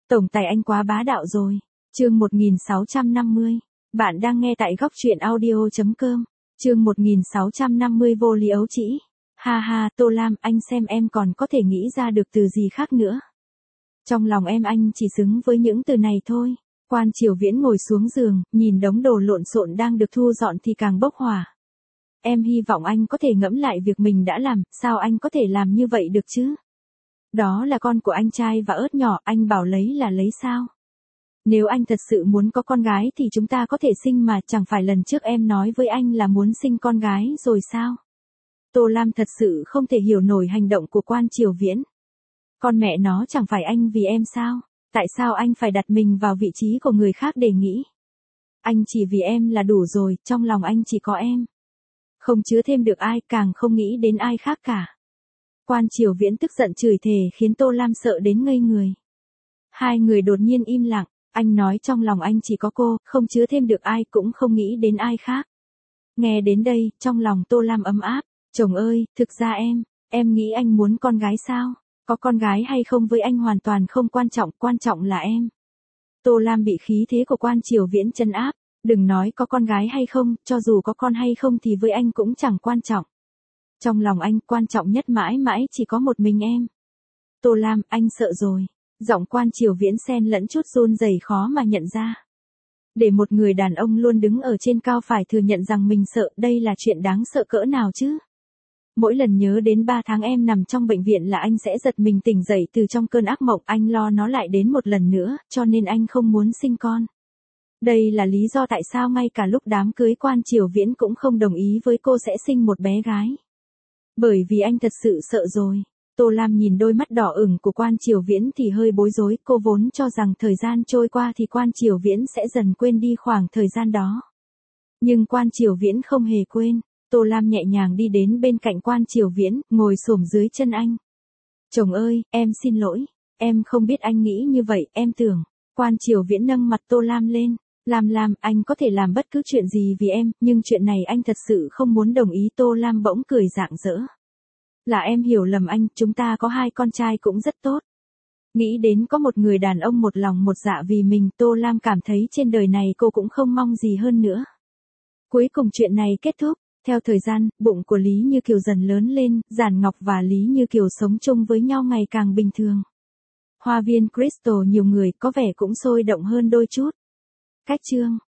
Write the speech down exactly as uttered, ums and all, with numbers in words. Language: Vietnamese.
Tổng tài anh quá bá đạo rồi. Chương một nghìn sáu trăm năm mươi. Bạn đang nghe tại góc truyện audio chấm com. Chương một nghìn sáu trăm năm mươi vô lý ấu trĩ. Ha ha, Tô Lam, anh xem em còn có thể nghĩ ra được từ gì khác nữa. Trong lòng em anh chỉ xứng với những từ này thôi. Quan Triều Viễn ngồi xuống giường, nhìn đống đồ lộn xộn đang được thu dọn thì càng bốc hỏa. Em hy vọng anh có thể ngẫm lại việc mình đã làm, sao anh có thể làm như vậy được chứ? Đó là con của anh trai và ớt nhỏ, anh bảo lấy là lấy sao? Nếu anh thật sự muốn có con gái thì chúng ta có thể sinh mà, chẳng phải lần trước em nói với anh là muốn sinh con gái rồi sao? Tô Lam thật sự không thể hiểu nổi hành động của Quan Triều Viễn. Con mẹ nó, chẳng phải anh vì em sao? Tại sao anh phải đặt mình vào vị trí của người khác để nghĩ? Anh chỉ vì em là đủ rồi, trong lòng anh chỉ có em. Không chứa thêm được ai, càng không nghĩ đến ai khác cả. Quan Triều Viễn tức giận chửi thề khiến Tô Lam sợ đến ngây người. Hai người đột nhiên im lặng, anh nói trong lòng anh chỉ có cô, không chứa thêm được ai, cũng không nghĩ đến ai khác. Nghe đến đây, trong lòng Tô Lam ấm áp. Chồng ơi, thực ra em, em nghĩ anh muốn con gái sao? Có con gái hay không với anh hoàn toàn không quan trọng, quan trọng là em. Tô Lam bị khí thế của Quan Triều Viễn trấn áp. Đừng nói có con gái hay không, cho dù có con hay không thì với anh cũng chẳng quan trọng. Trong lòng anh, quan trọng nhất mãi mãi chỉ có một mình em. Tô Lam, anh sợ rồi. Giọng Quan Triều Viễn xen lẫn chút run rẩy khó mà nhận ra. Để một người đàn ông luôn đứng ở trên cao phải thừa nhận rằng mình sợ, đây là chuyện đáng sợ cỡ nào chứ? Mỗi lần nhớ đến ba tháng em nằm trong bệnh viện là anh sẽ giật mình tỉnh dậy từ trong cơn ác mộng, anh lo nó lại đến một lần nữa, cho nên anh không muốn sinh con. Đây là lý do tại sao ngay cả lúc đám cưới Quan Triều Viễn cũng không đồng ý với cô sẽ sinh một bé gái. Bởi vì anh thật sự sợ rồi. Tô Lam nhìn đôi mắt đỏ ửng của Quan Triều Viễn thì hơi bối rối, cô vốn cho rằng thời gian trôi qua thì Quan Triều Viễn sẽ dần quên đi khoảng thời gian đó. Nhưng Quan Triều Viễn không hề quên. Tô Lam nhẹ nhàng đi đến bên cạnh Quan Triều Viễn, ngồi xổm dưới chân anh. Chồng ơi, em xin lỗi, em không biết anh nghĩ như vậy, em tưởng. Quan Triều Viễn nâng mặt Tô Lam lên. Lam Lam, anh có thể làm bất cứ chuyện gì vì em, nhưng chuyện này anh thật sự không muốn đồng ý. Tô Lam bỗng cười rạng rỡ. Là em hiểu lầm anh, chúng ta có hai con trai cũng rất tốt. Nghĩ đến có một người đàn ông một lòng một dạ vì mình, Tô Lam cảm thấy trên đời này cô cũng không mong gì hơn nữa. Cuối cùng chuyện này kết thúc. Theo thời gian, bụng của Lý Như Kiều dần lớn lên, Giản Ngọc và Lý Như Kiều sống chung với nhau ngày càng bình thường. Hoa viên Crystal nhiều người có vẻ cũng sôi động hơn đôi chút. Cách chương